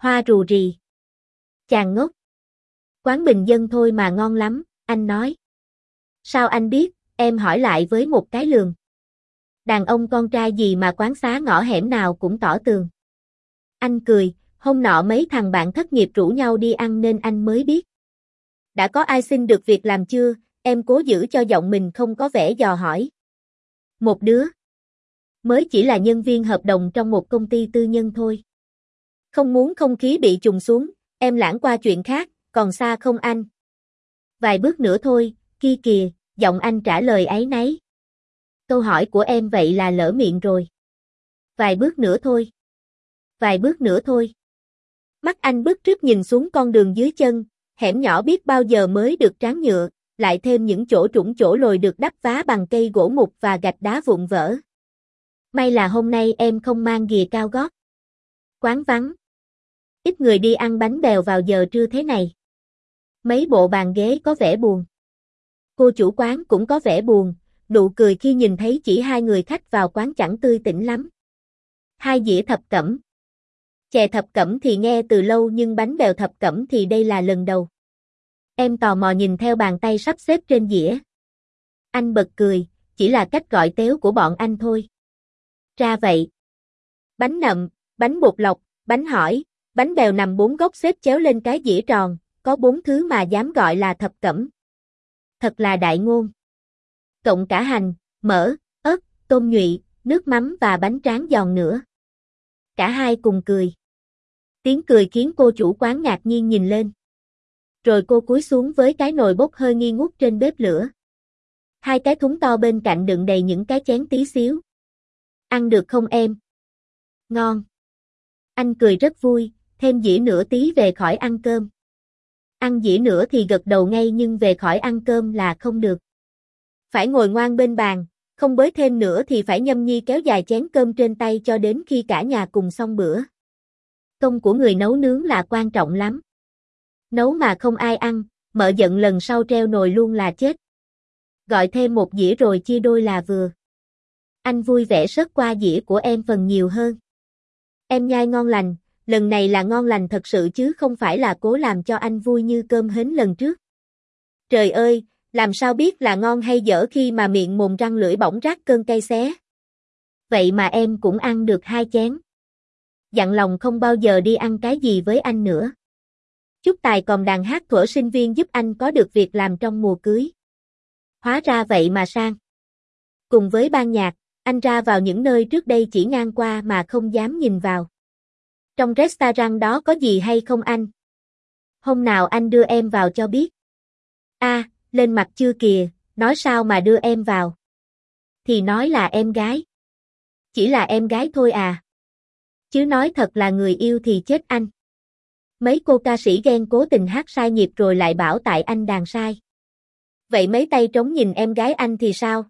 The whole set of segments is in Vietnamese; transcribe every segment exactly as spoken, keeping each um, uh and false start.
Hoa rù rì. Chàng ngốc. Quán bình dân thôi mà ngon lắm, anh nói. Sao anh biết, em hỏi lại với một cái lườm. Đàn ông con trai gì mà quán xá ngõ hẻm nào cũng tỏ tường. Anh cười, hôm nọ mấy thằng bạn thất nghiệp rủ nhau đi ăn nên anh mới biết. Đã có ai xin được việc làm chưa, em cố giữ cho giọng mình không có vẻ dò hỏi. Một đứa. Mới chỉ là nhân viên hợp đồng trong một công ty tư nhân thôi. Không muốn không khí bị trùng xuống, em lãng qua chuyện khác, còn xa không anh? Vài bước nữa thôi, kia kìa, giọng anh trả lời áy náy. Câu hỏi của em vậy là lỡ miệng rồi. Vài bước nữa thôi. Vài bước nữa thôi. Mắt anh bứt rứt nhìn xuống con đường dưới chân, hẻm nhỏ biết bao giờ mới được tráng nhựa, lại thêm những chỗ trũng chỗ lồi được đắp vá bằng cây gỗ mục và gạch đá vụn vỡ. May là hôm nay em không mang ghìa cao gót. Quán vắng. Ít người đi ăn bánh bèo vào giờ trưa thế này. Mấy bộ bàn ghế có vẻ buồn. Cô chủ quán cũng có vẻ buồn, nụ cười khi nhìn thấy chỉ hai người khách vào quán chẳng tươi tỉnh lắm. Hai dĩa thập cẩm. Chè thập cẩm thì nghe từ lâu nhưng bánh bèo thập cẩm thì đây là lần đầu. Em tò mò nhìn theo bàn tay sắp xếp trên dĩa. Anh bật cười, chỉ là cách gọi téo của bọn anh thôi. Ra vậy. Bánh nậm, bánh bột lọc, bánh hỏi, bánh bèo nằm bốn góc xếp chéo lên cái dĩa tròn, có bốn thứ mà dám gọi là thập cẩm. Thật là đại ngôn. Cộng cả hành, mỡ, ớt, tôm nhụy, nước mắm và bánh tráng giòn nữa. Cả hai cùng cười. Tiếng cười khiến cô chủ quán ngạc nhiên nhìn lên. Rồi cô cúi xuống với cái nồi bốc hơi nghi ngút trên bếp lửa. Hai cái thúng to bên cạnh đựng đầy những cái chén tí xíu. Ăn được không em? Ngon. Anh cười rất vui, thêm dĩa nữa tí về khỏi ăn cơm. Ăn dĩa nữa thì gật đầu ngay nhưng về khỏi ăn cơm là không được. Phải ngồi ngoan bên bàn, không bới thêm nữa thì phải nhâm nhi kéo dài chén cơm trên tay cho đến khi cả nhà cùng xong bữa. Công của người nấu nướng là quan trọng lắm. Nấu mà không ai ăn, mợ giận lần sau treo nồi luôn là chết. Gọi thêm một dĩa rồi chia đôi là vừa. Anh vui vẻ sớt qua dĩa của em phần nhiều hơn. Em nhai ngon lành, lần này là ngon lành thật sự chứ không phải là cố làm cho anh vui như cơm hến lần trước. Trời ơi, làm sao biết là ngon hay dở khi mà miệng mồm răng lưỡi bỗng rát cơn cay xé. Vậy mà em cũng ăn được hai chén. Dặn lòng không bao giờ đi ăn cái gì với anh nữa. Chúc tài còn đàn hát thuở sinh viên giúp anh có được việc làm trong mùa cưới. Hóa ra vậy mà sang. Cùng với ban nhạc, anh ra vào những nơi trước đây chỉ ngang qua mà không dám nhìn vào. Trong restaurant đó có gì hay không anh? Hôm nào anh đưa em vào cho biết. A, à, lên mặt chưa kìa, nói sao mà đưa em vào? Thì nói là em gái. Chỉ là em gái thôi à. Chứ nói thật là người yêu thì chết anh. Mấy cô ca sĩ ghen cố tình hát sai nhịp rồi lại bảo tại anh đàn sai. Vậy mấy tay trống nhìn em gái anh thì sao?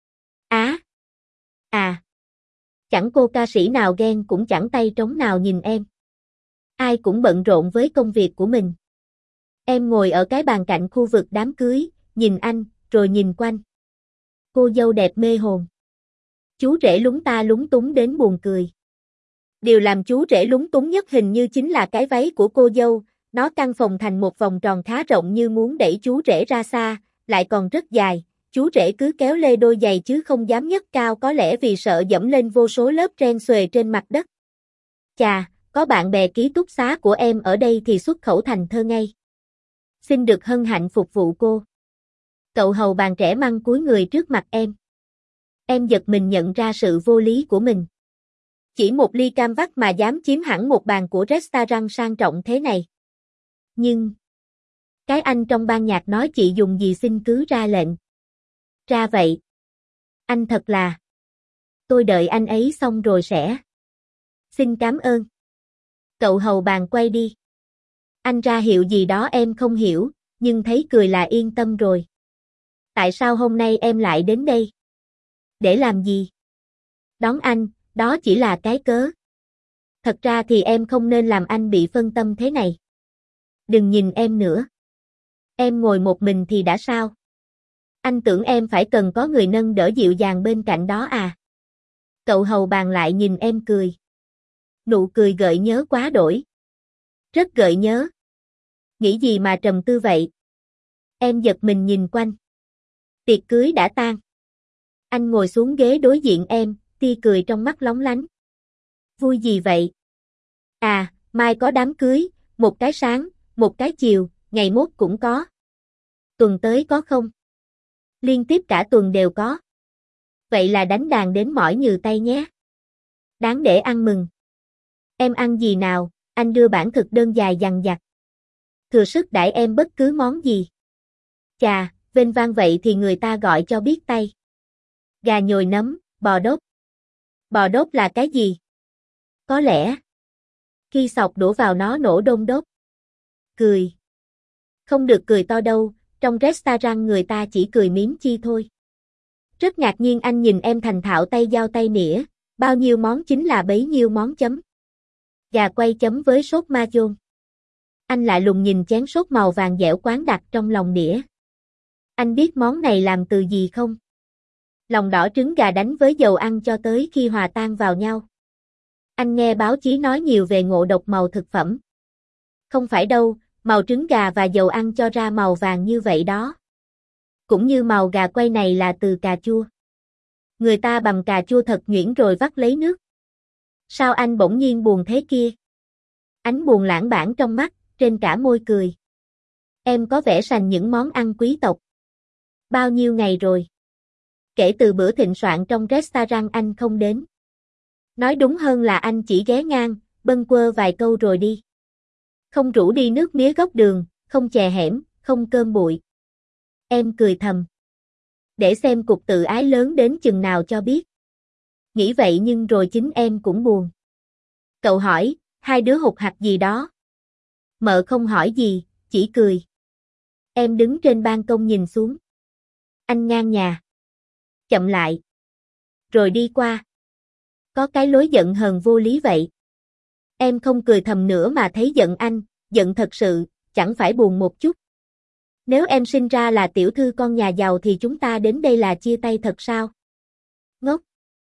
Á. À. à. Chẳng cô ca sĩ nào ghen cũng chẳng tay trống nào nhìn em. Ai cũng bận rộn với công việc của mình. Em ngồi ở cái bàn cạnh khu vực đám cưới, nhìn anh, rồi nhìn quanh. Cô dâu đẹp mê hồn. Chú rể lúng ta lúng túng đến buồn cười. Điều làm chú rể lúng túng nhất hình như chính là cái váy của cô dâu, nó căng phồng thành một vòng tròn khá rộng như muốn đẩy chú rể ra xa, lại còn rất dài, chú rể cứ kéo lê đôi giày chứ không dám nhấc cao có lẽ vì sợ dẫm lên vô số lớp ren xuề trên mặt đất. Chà, có bạn bè ký túc xá của em ở đây thì xuất khẩu thành thơ ngay. Xin được hân hạnh phục vụ cô. Cậu hầu bàn trẻ măng cúi người trước mặt em. Em giật mình nhận ra sự vô lý của mình. Chỉ một ly cam vắt mà dám chiếm hẳn một bàn của restaurant sang trọng thế này. Nhưng, cái anh trong ban nhạc nói chị dùng gì xin cứ ra lệnh. Ra vậy. Anh thật là. Tôi đợi anh ấy xong rồi sẽ. Xin cảm ơn. Cậu hầu bàn quay đi. Anh ra hiệu gì đó em không hiểu, nhưng thấy cười là yên tâm rồi. Tại sao hôm nay em lại đến đây? Để làm gì? Đón anh, đó chỉ là cái cớ. Thật ra thì em không nên làm anh bị phân tâm thế này. Đừng nhìn em nữa. Em ngồi một mình thì đã sao? Anh tưởng em phải cần có người nâng đỡ dịu dàng bên cạnh đó à? Cậu hầu bàn lại nhìn em cười. Nụ cười gợi nhớ quá đổi. Rất gợi nhớ. Nghĩ gì mà trầm tư vậy? Em giật mình nhìn quanh. Tiệc cưới đã tan. Anh ngồi xuống ghế đối diện em, tia cười trong mắt lóng lánh. Vui gì vậy? À, mai có đám cưới, một cái sáng, một cái chiều, ngày mốt cũng có. Tuần tới có không? Liên tiếp cả tuần đều có. Vậy là đánh đàn đến mỏi nhừ tay nhé. Đáng để ăn mừng. Em ăn gì nào? Anh đưa bản thực đơn dài dằng dặc. Thừa sức đãi em bất cứ món gì. Chà, vênh vang vậy thì người ta gọi cho biết tay. Gà nhồi nấm, bò đốt. Bò đốt là cái gì? Có lẽ. Khi sọc đổ vào nó nổ đôn đốt. Cười. Không được cười to đâu, trong restaurant người ta chỉ cười mím chi thôi. Rất ngạc nhiên anh nhìn em thành thạo tay dao tay nĩa, bao nhiêu món chính là bấy nhiêu món chấm. Gà quay chấm với sốt ma chôn. Anh lại lùng nhìn chén sốt màu vàng dẻo quán đặt trong lòng đĩa. Anh biết món này làm từ gì không? Lòng đỏ trứng gà đánh với dầu ăn cho tới khi hòa tan vào nhau. Anh nghe báo chí nói nhiều về ngộ độc màu thực phẩm. Không phải đâu, màu trứng gà và dầu ăn cho ra màu vàng như vậy đó. Cũng như màu gà quay này là từ cà chua. Người ta bằm cà chua thật nhuyễn rồi vắt lấy nước. Sao anh bỗng nhiên buồn thế kia? Ánh buồn lãng đãng trong mắt, trên cả môi cười. Em có vẻ sành những món ăn quý tộc. Bao nhiêu ngày rồi? Kể từ bữa thịnh soạn trong restaurant anh không đến. Nói đúng hơn là anh chỉ ghé ngang, bâng quơ vài câu rồi đi. Không rủ đi nước mía góc đường, không chè hẻm, không cơm bụi. Em cười thầm. Để xem cục tự ái lớn đến chừng nào cho biết. Nghĩ vậy nhưng rồi chính em cũng buồn. Cậu hỏi, hai đứa hụt hặc gì đó? Mợ không hỏi gì, chỉ cười. Em đứng trên ban công nhìn xuống. Anh ngang nhà. Chậm lại. Rồi đi qua. Có cái lối giận hờn vô lý vậy. Em không cười thầm nữa mà thấy giận anh, giận thật sự, chẳng phải buồn một chút. Nếu em sinh ra là tiểu thư con nhà giàu thì chúng ta đến đây là chia tay thật sao? Ngốc.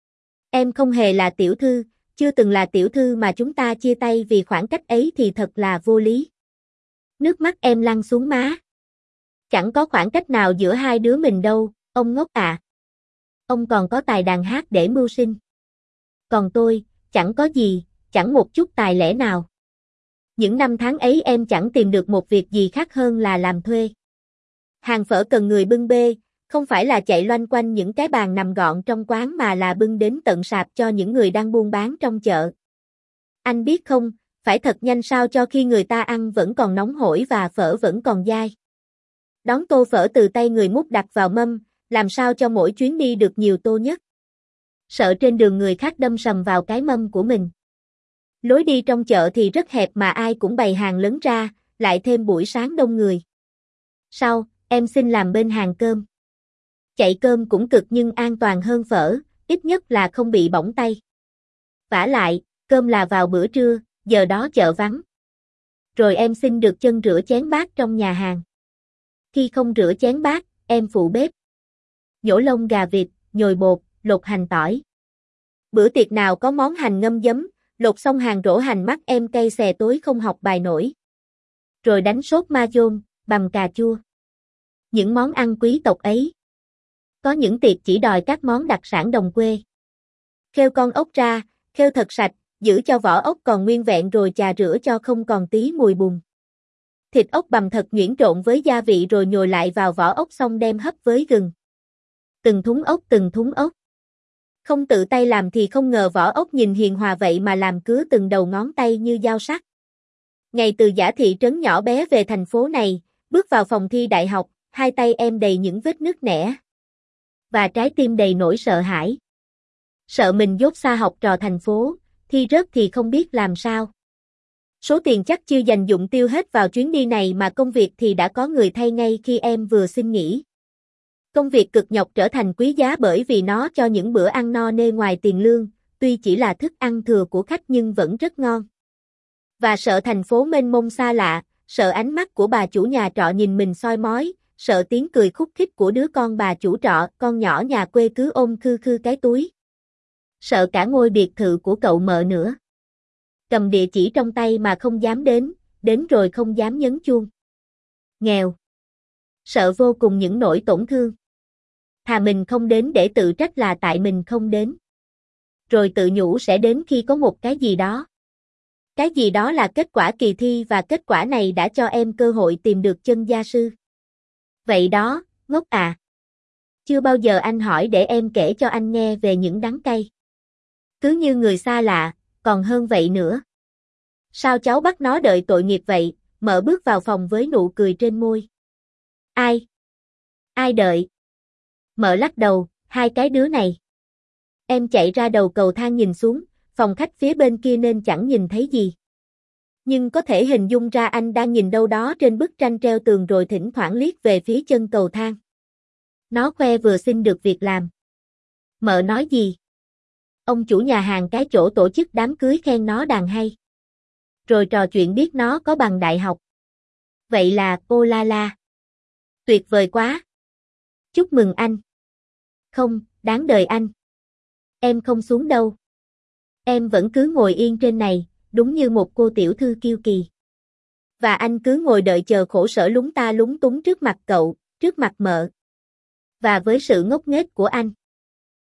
Em không hề là tiểu thư, chưa từng là tiểu thư mà chúng ta chia tay vì khoảng cách ấy thì thật là vô lý. Nước mắt em lăn xuống má. Chẳng có khoảng cách nào giữa hai đứa mình đâu, ông ngốc à. Ông còn có tài đàn hát để mưu sinh. Còn tôi, chẳng có gì, chẳng một chút tài lẻ nào. Những năm tháng ấy em chẳng tìm được một việc gì khác hơn là làm thuê. Hàng phở cần người bưng bê, không phải là chạy loanh quanh những cái bàn nằm gọn trong quán mà là bưng đến tận sạp cho những người đang buôn bán trong chợ. Anh biết không, phải thật nhanh sao cho khi người ta ăn vẫn còn nóng hổi và phở vẫn còn dai. Đón tô phở từ tay người múc đặt vào mâm, làm sao cho mỗi chuyến đi được nhiều tô nhất. Sợ trên đường người khác đâm sầm vào cái mâm của mình. Lối đi trong chợ thì rất hẹp mà ai cũng bày hàng lớn ra, lại thêm buổi sáng đông người. Sau, em xin làm bên hàng cơm. Chạy cơm cũng cực nhưng an toàn hơn phở, ít nhất là không bị bỏng tay. Vả lại, cơm là vào bữa trưa, giờ đó chợ vắng. Rồi em xin được chân rửa chén bát trong nhà hàng. Khi không rửa chén bát, em phụ bếp. Nhổ lông gà vịt, nhồi bột, lột hành tỏi. Bữa tiệc nào có món hành ngâm giấm, lột xong hàng rổ hành mắt em cay xè tối không học bài nổi. Rồi đánh sốt ma chôn, bằm cà chua. Những món ăn quý tộc ấy. Có những tiệc chỉ đòi các món đặc sản đồng quê. Khêu con ốc ra, khêu thật sạch, giữ cho vỏ ốc còn nguyên vẹn rồi chà rửa cho không còn tí mùi bùn. Thịt ốc bằm thật nhuyễn trộn với gia vị rồi nhồi lại vào vỏ ốc xong đem hấp với gừng. Từng thúng ốc từng thúng ốc. Không tự tay làm thì không ngờ vỏ ốc nhìn hiền hòa vậy mà làm cứa từng đầu ngón tay như dao sắc. Ngày từ Giả thị trấn nhỏ bé về thành phố này, bước vào phòng thi đại học, hai tay em đầy những vết nứt nẻ. Và trái tim đầy nỗi sợ hãi. Sợ mình dốt xa học trò thành phố, thi rớt thì không biết làm sao. Số tiền chắc chưa dành dụng tiêu hết vào chuyến đi này mà công việc thì đã có người thay ngay khi em vừa xin nghỉ. Công việc cực nhọc trở thành quý giá bởi vì nó cho những bữa ăn no nê ngoài tiền lương, tuy chỉ là thức ăn thừa của khách nhưng vẫn rất ngon. Và sợ thành phố mênh mông xa lạ, sợ ánh mắt của bà chủ nhà trọ nhìn mình soi mói, sợ tiếng cười khúc khích của đứa con bà chủ trọ, con nhỏ nhà quê cứ ôm khư khư cái túi. Sợ cả ngôi biệt thự của cậu mợ nữa. Cầm địa chỉ trong tay mà không dám đến, đến rồi không dám nhấn chuông. Nghèo. Sợ vô cùng những nỗi tổn thương. Thà mình không đến để tự trách là tại mình không đến. Rồi tự nhủ sẽ đến khi có một cái gì đó. Cái gì đó là kết quả kỳ thi và kết quả này đã cho em cơ hội tìm được chân gia sư. Vậy đó, ngốc à. Chưa bao giờ anh hỏi để em kể cho anh nghe về những đắng cay. Cứ như người xa lạ, còn hơn vậy nữa. Sao cháu bắt nó đợi tội nghiệp vậy, Mợ bước vào phòng với nụ cười trên môi. Ai? Ai đợi? Mợ lắc đầu, hai cái đứa này. Em chạy ra đầu cầu thang nhìn xuống, phòng khách phía bên kia nên chẳng nhìn thấy gì. Nhưng có thể hình dung ra anh đang nhìn đâu đó trên bức tranh treo tường rồi thỉnh thoảng liếc về phía chân cầu thang. Nó khoe vừa xin được việc làm. Mợ nói gì? Ông chủ nhà hàng cái chỗ tổ chức đám cưới khen nó đàn hay. Rồi trò chuyện biết nó có bằng đại học. Vậy là, ô la la. Tuyệt vời quá. Chúc mừng anh. Không, đáng đời anh. Em không xuống đâu. Em vẫn cứ ngồi yên trên này, đúng như một cô tiểu thư kiêu kỳ. Và anh cứ ngồi đợi chờ khổ sở lúng ta lúng túng trước mặt cậu, trước mặt Mợ. Và với sự ngốc nghếch của anh.